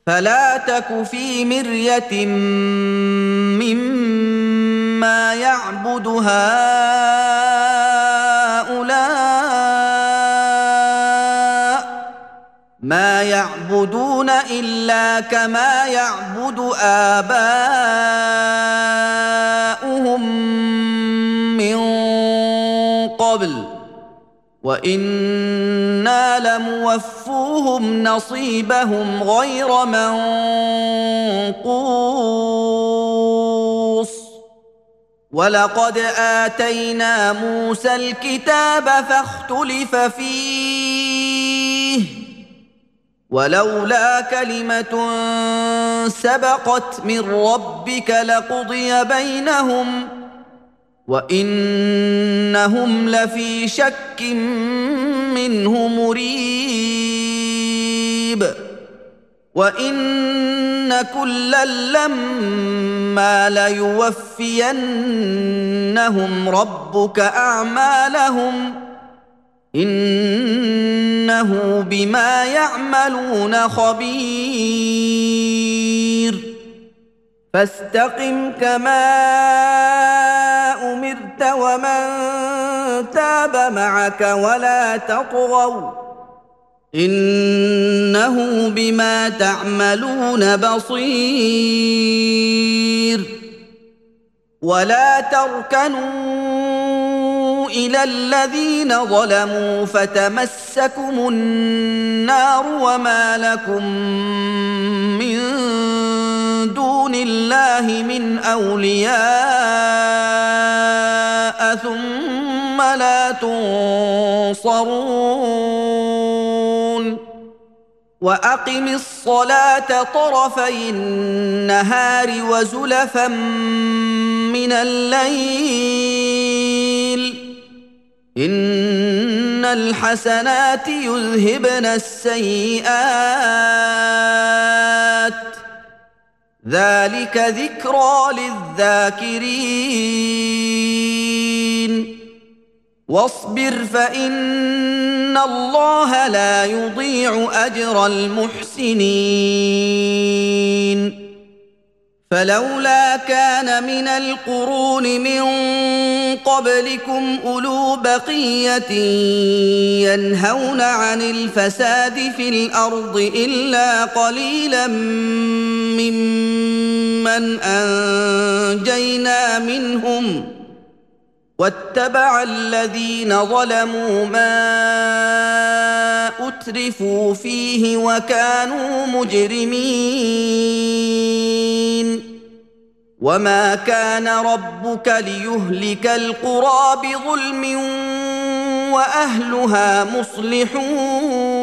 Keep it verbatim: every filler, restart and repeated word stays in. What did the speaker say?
فلا تك في مرية مما يعبد هؤلاء ما يعبدون إلا كما يعبد آباؤهم من قبل وإنا لموفوهم نصيبهم غير منقوص ولقد آتينا موسى الكتاب فاختلف فيه ولولا كلمة سبقت من ربك لقضي بينهم وإنهم لفي شك منه مريب وإن كلا لما ليوفينهم ربك أعمالهم إنه بما يعملون خبير فاستقم كما أمرت ومن تاب معك ولا تطغوا إنه بما تعملون بصير ولا تركنوا إلى الذين ظلموا فتمسكم النار وما لكم من دون الله من أولياء ثم لا تنصرون وأقم الصلاة طرفي النهار وزلفا من الليل إن الحسنات يذهبن السيئات ذلك ذكرى للذاكرين واصبر فإن الله لا يضيع أجر المحسنين فلولا كان من القرون من قبلكم أولو بقية ينهون عن الفساد في الأرض إلا قليلا ممن أنجينا منهم واتبع الذين ظلموا ما أترفوا فيه وكانوا مجرمين وما كان ربك ليهلك القرى بظلم وأهلها مصلحون